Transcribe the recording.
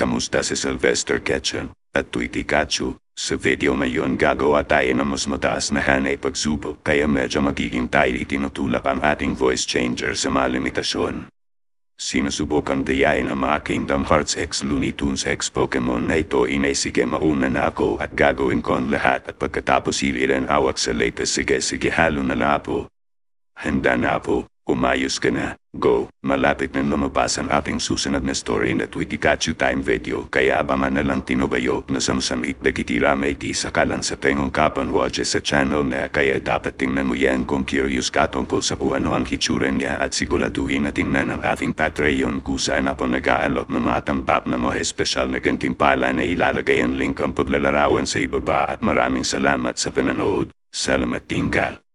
Kamusta si Sylvester Ketchum at Tweety Kachu? Sa video ngayon gagawa tayo ng mas mataas na hanay pagsubok kaya medyo magiging tayo itinutulak ang ating voice changer sa mga limitasyon. Sinusubukan dayain ang mga Kingdom Hearts X Looney Tunes X Pokemon na ito sige mauna na ako at gagawin ko ang lahat at pagkatapos iliran awak sa latest sige halo na lang po. Handa na po, umayos ka na, go, malapit na lumabas ang ating susunod na story na Tweety Kachu time video kaya abangan na lang tinubayok na samsamit na kitiramay di sakalan sa tengong kapan watches sa channel na kaya dapat tingnan mo yan kung curious ka tungkol sa kung ano ang hitsura niya at siguraduhin na tingnan ang ating Patreon kung saan ako nag-aalok ng mga tambap na mga espesyal na gantimpala na ilalagay ang link ang paglalarawan sa ibaba at maraming salamat sa pinanood. Salamat tingkal.